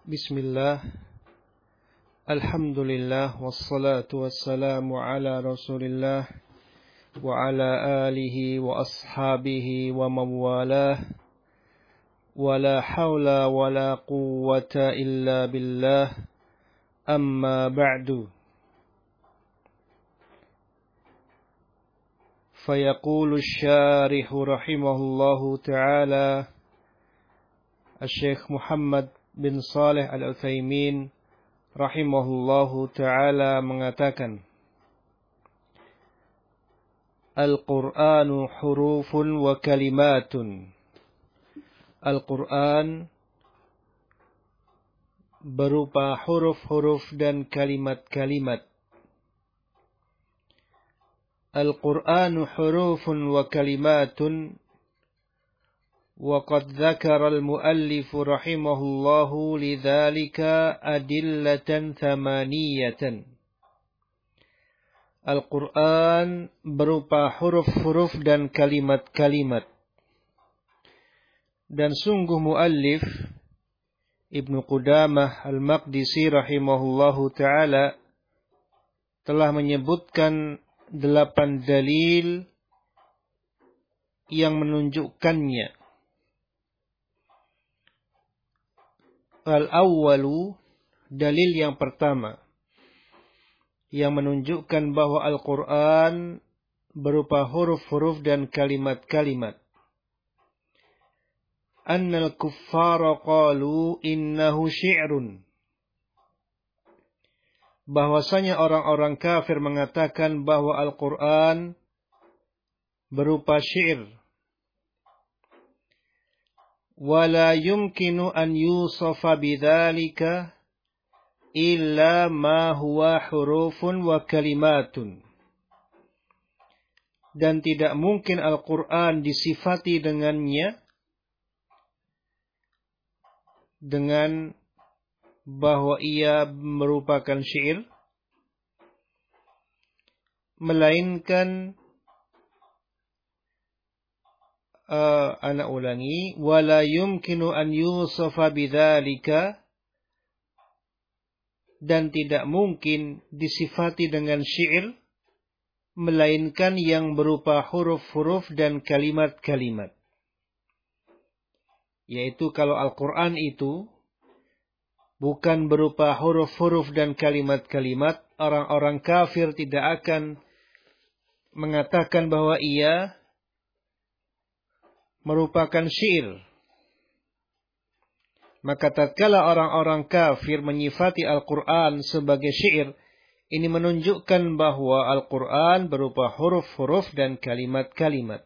Bismillah, alhamdulillah, wassalatu wassalamu ala rasulillah, wa ala alihi wa ashabihi wa mawalah, wa la hawla wa la quwwata illa billah, amma ba'du. Fayaqulu syarihu rahimahullahu ta'ala, Syekh Muhammad bin Saleh Al-Utsaimin rahimahullahu ta'ala mengatakan, Al-Qur'anu hurufun wa kalimatun. Al-Qur'an berupa huruf-huruf dan kalimat-kalimat. Al-Qur'anu hurufun wa kalimatun. وقد ذكر المؤلف رحمه الله لذلك أدلة ثمانية. Al-Quran berupa huruf-huruf dan kalimat-kalimat. Dan sungguh muallif Ibnu Qudamah Al-Maqdisi rahimahullahu ta'ala telah menyebutkan 8 dalil yang menunjukkannya. Al-awwalu, dalil yang pertama yang menunjukkan bahwa Al-Quran berupa huruf-huruf dan kalimat-kalimat. Annal kuffara qalu innahu syi'run. Bahwasanya orang-orang kafir mengatakan bahwa Al-Quran berupa syair. ولا يمكن أن يوصف بذلك إلا ما هو حروف وكلمات. Dan tidak mungkin Al-Quran disifati dengannya dengan bahwa ia merupakan syair, melainkan ana ulangi, wala yumkinu an yusafa bidzalika, dan tidak mungkin disifati dengan syair melainkan yang berupa huruf-huruf dan kalimat-kalimat. Yaitu kalau Al-Quran itu bukan berupa huruf-huruf dan kalimat-kalimat, orang-orang kafir tidak akan mengatakan bahwa ia merupakan syair. Maka tatkala orang-orang kafir menyifati Al-Quran sebagai syair, ini menunjukkan bahwa Al-Quran berupa huruf-huruf dan kalimat-kalimat.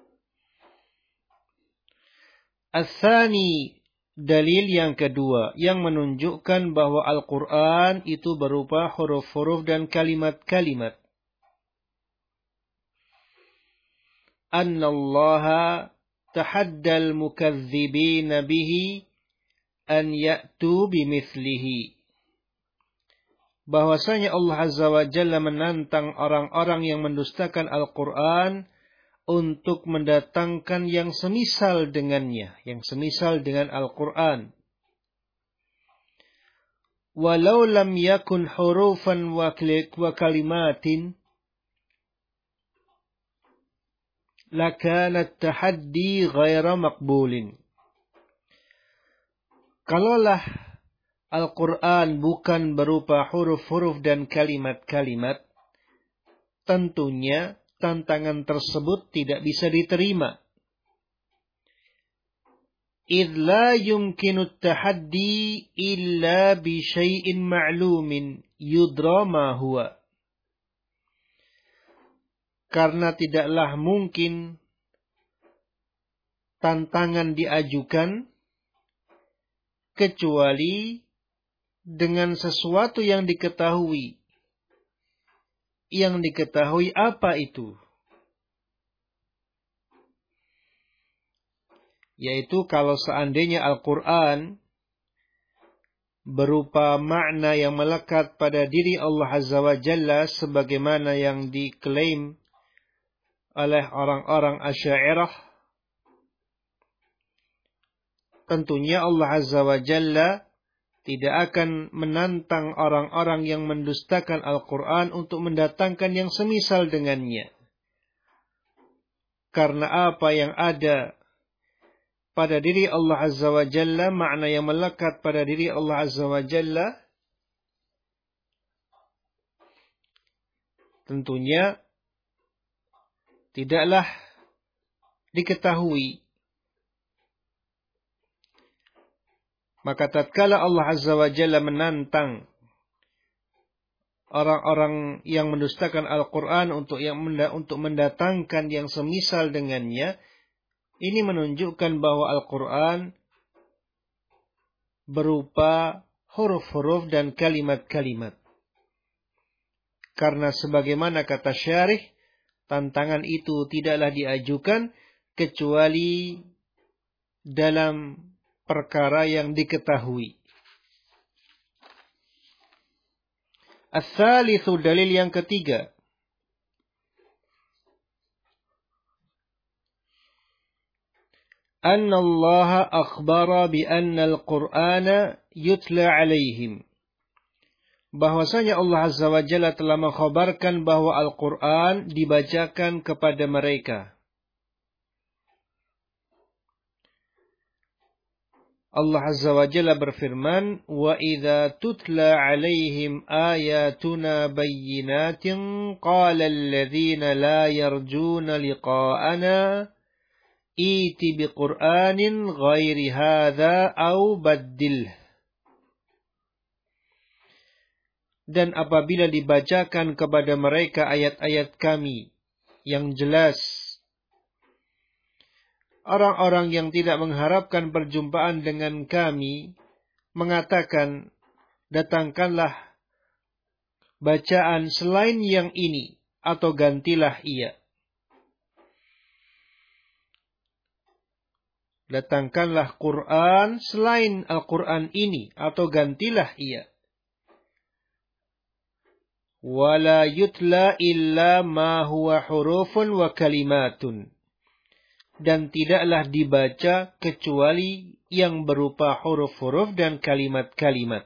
Ats-tsani, dalil yang kedua yang menunjukkan bahwa Al-Quran itu berupa huruf-huruf dan kalimat-kalimat. Annallaha tahaddal mukadzibina bihi an ya'tu bimithlihi. Bahwasanya Allah Azza wa Jalla menantang orang-orang yang mendustakan Al-Quran untuk mendatangkan yang semisal dengannya, yang semisal dengan Al-Quran. Walau lam yakun hurufan wa kalimatin lakanat tahaddi ghaira maqbulin. Kalaulah Al-Quran bukan berupa huruf-huruf dan kalimat-kalimat, tentunya tantangan tersebut tidak bisa diterima. Idh la yumkinu tahaddi illa bi syai'in ma'lumin yudra ma huwa. Karena tidaklah mungkin tantangan diajukan kecuali dengan sesuatu yang diketahui. Yang diketahui apa itu? Yaitu kalau seandainya Al-Quran berupa makna yang melekat pada diri Allah Azza wa Jalla sebagaimana yang diklaim oleh orang-orang Asy'ariyah, tentunya Allah Azza wa Jalla tidak akan menantang orang-orang yang mendustakan Al-Quran untuk mendatangkan yang semisal dengannya. Karena apa yang ada pada diri Allah Azza wa Jalla, makna yang melekat pada diri Allah Azza wa Jalla, tentunya tidaklah diketahui. Maka tatkala Allah Azza wa Jalla menantang orang-orang yang mendustakan Al-Quran untuk mendatangkan yang semisal dengannya, ini menunjukkan bahwa Al-Quran berupa huruf-huruf dan kalimat-kalimat. Karena sebagaimana kata syarih, tantangan itu tidaklah diajukan kecuali dalam perkara yang diketahui. Ats-tsalitsu, dalil yang ketiga. Anna Allah akhbara bi anna al-Qur'ana yutla alaihim. Bahwasanya Allah Azza wa Jalla telah mengkhabarkan bahwa Al-Quran dibacakan kepada mereka. Allah Azza wa Jalla berfirman, wa idza tutla alaihim ayatuna bayyinatin qala alladhina la yarjuna liqa'ana iti biqur'anin ghairi hadza au baddilh. Dan apabila dibacakan kepada mereka ayat-ayat kami yang jelas, orang-orang yang tidak mengharapkan perjumpaan dengan kami mengatakan, datangkanlah bacaan selain yang ini atau gantilah ia. Datangkanlah Quran selain Al-Quran ini atau gantilah ia. Wala yutla illa ma huwa hurufun wa kalimatun. Dan tidaklah dibaca kecuali yang berupa huruf-huruf dan kalimat-kalimat.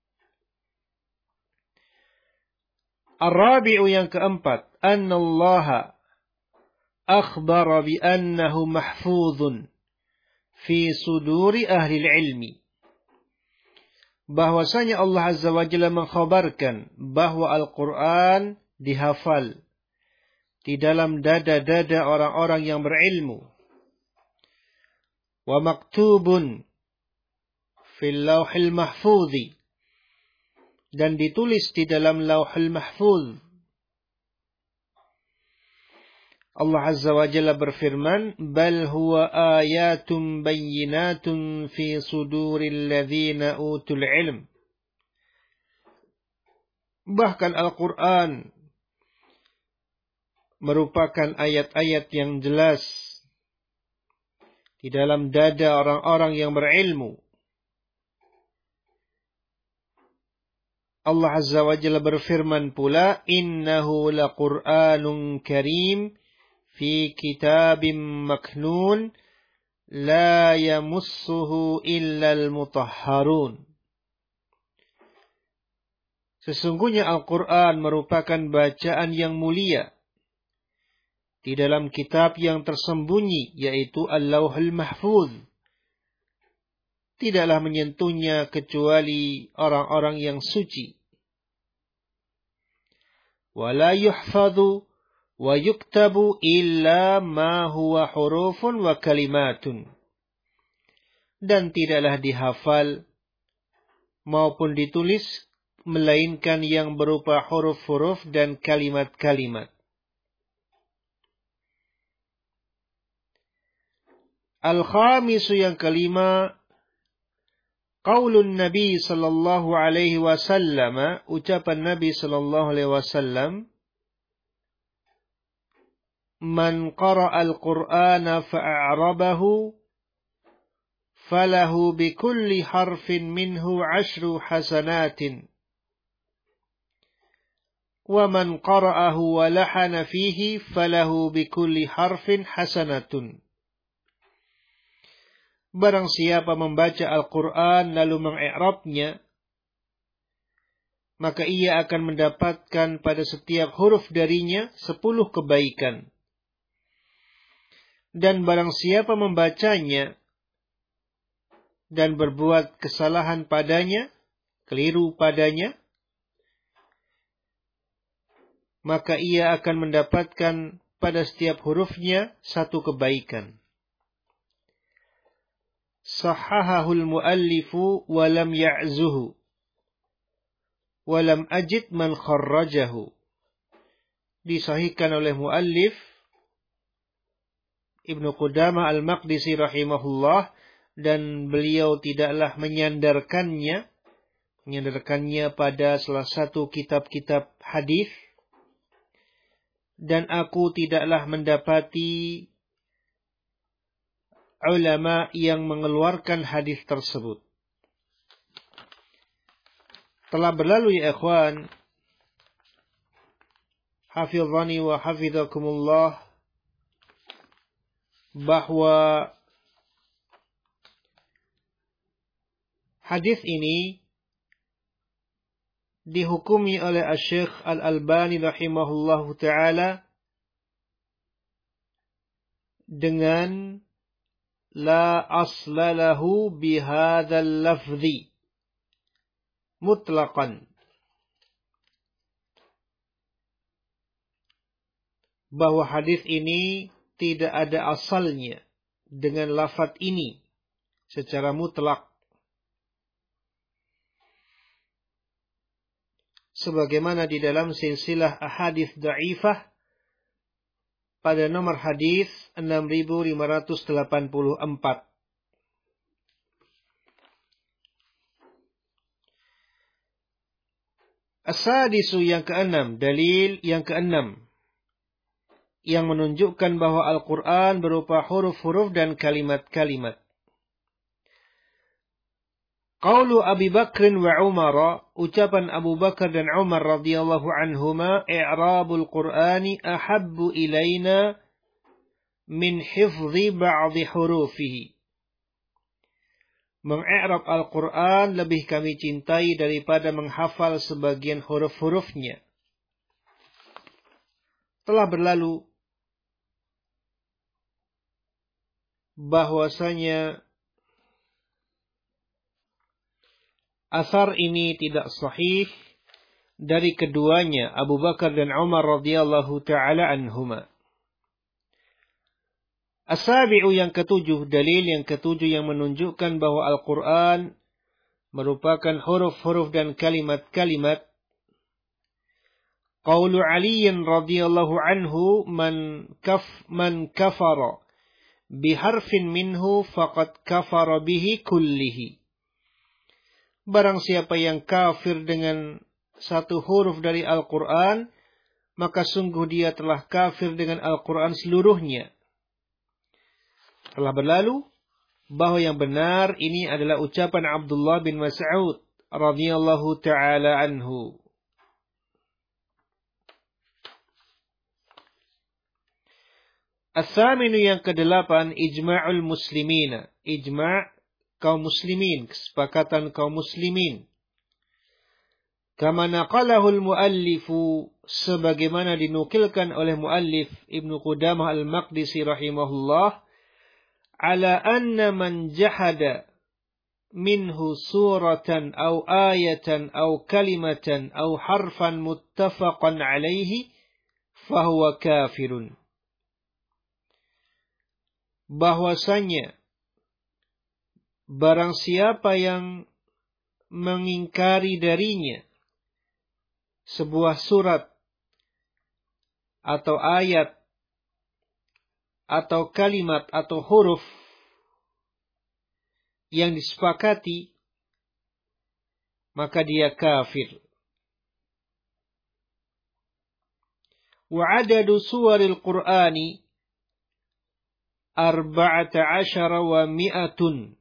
Ar-rabi'u, yang keempat, anna Allah akhbara bi annahu mahfuzun fi suduri ahli ilmi. Bahwasanya Allah Azza wa Jalla mengkhabarkan bahwa Al-Quran dihafal di dalam dada-dada orang-orang yang berilmu. Wa maktubun fil lauhil mahfudhi, dan ditulis di dalam lauhil mahfudh. Allah Azza wa Jalla berfirman, bal huwa ayatun bayyinatun fi suduril ladzina utul ilm. Bahkan Al-Quran merupakan ayat-ayat yang jelas di dalam dada orang-orang yang berilmu. Allah Azza wa Jalla berfirman pula, innahu laqur'anun karim fi kitabim maknun la yamussuhu illal mutahharun. Sesungguhnya Al-Quran merupakan bacaan yang mulia di dalam kitab yang tersembunyi, yaitu Al-Lauhul Mahfuz. Tidaklah menyentuhnya kecuali orang-orang yang suci. Wala yuhfadhu wa yuktabu illa ma huwa hurufun wa kalimatun. Dan tidaklah dihafal maupun ditulis melainkan yang berupa huruf-huruf dan kalimat-kalimat. Al-khamisu, yang kelima, qaulun Nabi sallallahu alaihi wasallam, ucapan Nabi sallallahu alaihi wasallam, man qara'a al-Qur'ana fa'a'rabahu falahu bikulli harfin minhu 10 hasanatin wa man qara'ahu wa lahana fihi falahu bikulli harfin hasanatun. Barang siapa membaca Al-Quran lalu mengi'rabnya, maka ia akan mendapatkan pada setiap huruf darinya 10 kebaikan. Dan barang siapa membacanya dan berbuat kesalahan padanya, keliru padanya, maka ia akan mendapatkan pada setiap hurufnya 1 kebaikan. Sahahahul muallifu wa lam ya'zuhu wa lam ajid man kharrajahu. Disahihkan oleh muallif Ibnu Qudamah Al-Maqdisi rahimahullah, dan beliau tidaklah menyandarkannya pada salah satu kitab-kitab hadis, dan aku tidaklah mendapati ulama yang mengeluarkan hadis tersebut. Telah berlalu ya ikhwan, hafizani wa hafizakumullah, bahwa hadis ini dihukumi oleh Asy-Syaikh Al-Albani rahimahullahu taala dengan la asla lahu bihadzal lafzi mutlaqan, bahwa hadis ini tidak ada asalnya dengan lafaz ini secara mutlak, sebagaimana di dalam silsilah ahadits dhaifah pada nomor hadis 6584. As-sadisu, yang keenam, dalil yang keenam yang menunjukkan bahwa Al-Quran berupa huruf-huruf dan kalimat-kalimat. Qaulu Abi Bakr wa Umar, ucapan Abu Bakar dan Umar radhiyallahu anhuma, i'rabul Qur'ani ahabbu ilaina min hifzi ba'dhi hurufihi. Mengi'rab Al-Quran lebih kami cintai daripada menghafal sebagian huruf-hurufnya. Telah berlalu bahwasanya asar ini tidak sahih dari keduanya, Abu Bakar dan Umar radhiyallahu taala anhuma. As-sabi'u, yang ketujuh, dalil yang ketujuh yang menunjukkan bahwa Al-Quran merupakan huruf-huruf dan kalimat-kalimat. Qaulu Ali radhiyallahu anhu, man kafara biharfin minhu faqad kafara bihi kullihi. Barang siapa yang kafir dengan satu huruf dari Al-Quran, maka sungguh dia telah kafir dengan Al-Quran seluruhnya. Telah berlalu bahwa yang benar ini adalah ucapan Abdullah bin Mas'ud radhiyallahu ta'ala anhu. As-saminu, yang kedelapan, ijma'ul muslimina, ijma' kaum muslimin, kesepakatan kaum muslimin. Kama naqalahul muallifu, sebagaimana dinukilkan oleh muallif Ibnu Qudamah Al-Maqdisi rahimahullah, ala anna man jahada minhu suratan aw ayatan aw kalimatan aw harfan muttafaqan alaihi fahuwa kafirun. Bahwasanya barang siapa yang mengingkari darinya sebuah surat atau ayat atau kalimat atau huruf yang disepakati, maka dia kafir. Wa adadu suwaril Qur'ani 14 wa mi'atun.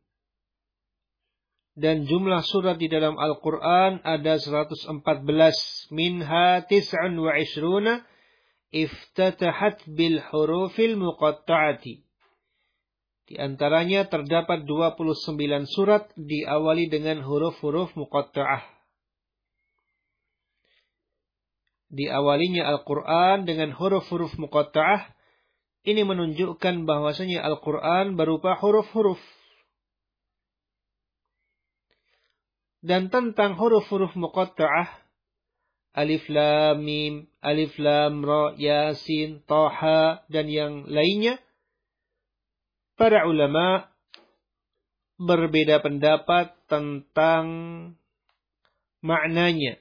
Dan jumlah surat di dalam Al-Quran ada 114. Minha 29 iftatahat bil hurufil muqatta'ati. Di antaranya terdapat 29 surat diawali dengan huruf-huruf muqatta'ah. diawalinya Al-Quran dengan huruf-huruf muqatta'ah, ini menunjukkan bahwasanya Al-Quran berupa huruf-huruf. Dan tentang huruf-huruf muqatta'ah, alif lam mim, alif lam ra, yasin, taha, dan yang lainnya, para ulama berbeda pendapat tentang maknanya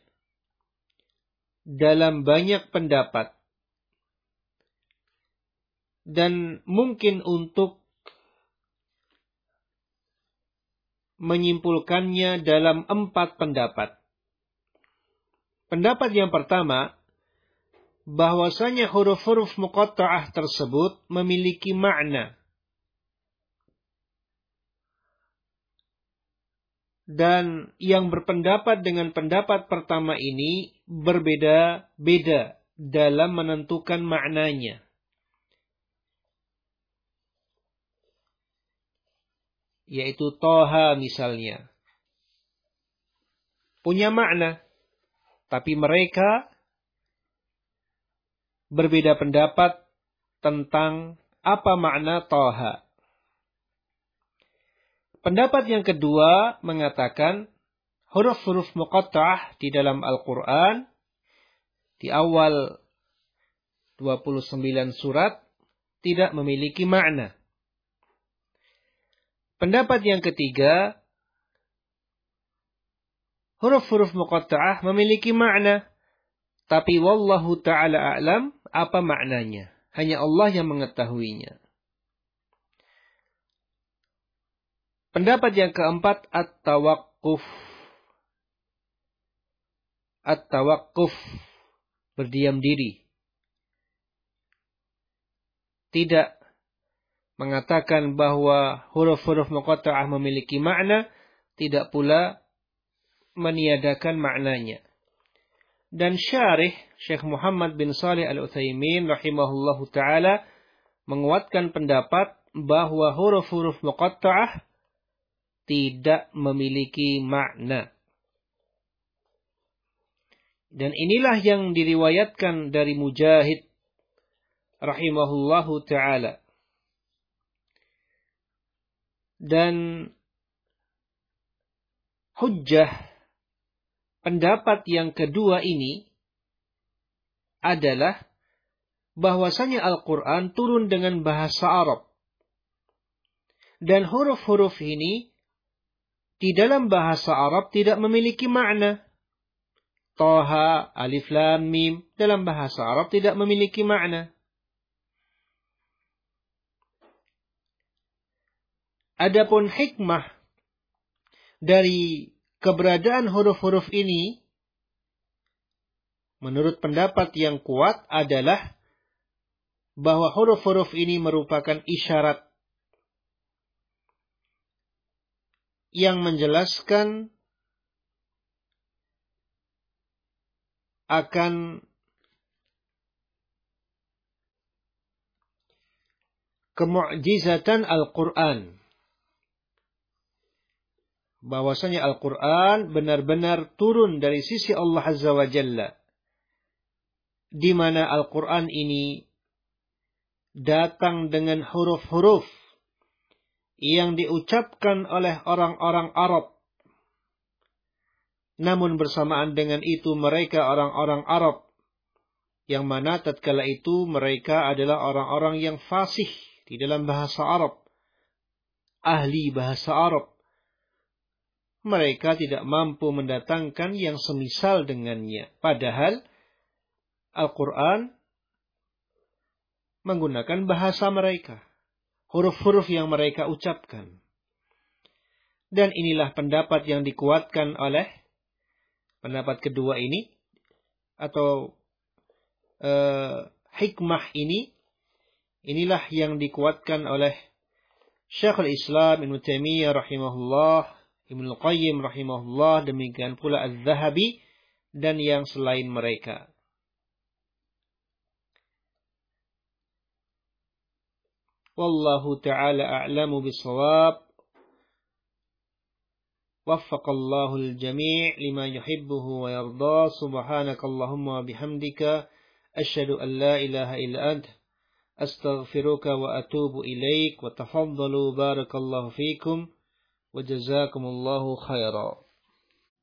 dalam banyak pendapat. Dan mungkin untuk menyimpulkannya dalam 4 pendapat. Pendapat yang pertama, bahwasanya huruf-huruf muqatta'ah tersebut memiliki makna. Dan yang berpendapat dengan pendapat pertama ini berbeda-beda dalam menentukan maknanya. Yaitu Toha misalnya. Punya makna. Tapi mereka berbeda pendapat tentang apa makna Toha. Pendapat yang kedua mengatakan huruf-huruf muqatta'ah di dalam Al-Quran di awal 29 surat tidak memiliki makna. Pendapat yang ketiga, huruf-huruf muqatta'ah memiliki makna, tapi wallahu ta'ala a'lam apa maknanya. Hanya Allah yang mengetahuinya. Pendapat yang keempat, at-tawaqquf. At-tawaqquf, berdiam diri. Tidak mengatakan bahwa huruf-huruf muqatta'ah memiliki makna, tidak pula meniadakan maknanya. Dan syarih Syekh Muhammad bin Shalih Al-Utsaimin rahimahullahu ta'ala menguatkan pendapat bahwa huruf-huruf muqatta'ah tidak memiliki makna. Dan inilah yang diriwayatkan dari Mujahid rahimahullahu ta'ala. Dan hujjah pendapat yang kedua ini adalah bahwasanya Al-Quran turun dengan bahasa Arab. Dan huruf-huruf ini di dalam bahasa Arab tidak memiliki makna. Toha, alif lam mim dalam bahasa Arab tidak memiliki makna. Adapun hikmah dari keberadaan huruf-huruf ini, menurut pendapat yang kuat adalah bahwa huruf-huruf ini merupakan isyarat yang menjelaskan akan kemu'jizatan Al-Quran. Bahwasanya Al-Quran benar-benar turun dari sisi Allah Azza wa Jalla. Di mana Al-Quran ini datang dengan huruf-huruf yang diucapkan oleh orang-orang Arab. Namun bersamaan dengan itu mereka orang-orang Arab yang mana tatkala itu mereka adalah orang-orang yang fasih di dalam bahasa Arab, ahli bahasa Arab. Mereka tidak mampu mendatangkan yang semisal dengannya. Padahal Al-Quran menggunakan bahasa mereka, huruf-huruf yang mereka ucapkan. Dan inilah pendapat yang dikuatkan oleh pendapat kedua ini, atau hikmah ini, inilah yang dikuatkan oleh Syekhul Islam Ibnu Taimiyah rahimahullah, Ibnu Qayyim rahimahullah, demikian pula Az-Zahabi dan yang selain mereka. Wallahu ta'ala a'lamu bisawab. Waffaqallahu al-jami' lima yuhibbuhu wa yarda. Subhanakallahumma wa bihamdika asyhadu an la ilaha illa ant astaghfiruka wa atubu ilaik. Wa tafaddalu barakallahu fikum wa jazakumullahu khairan.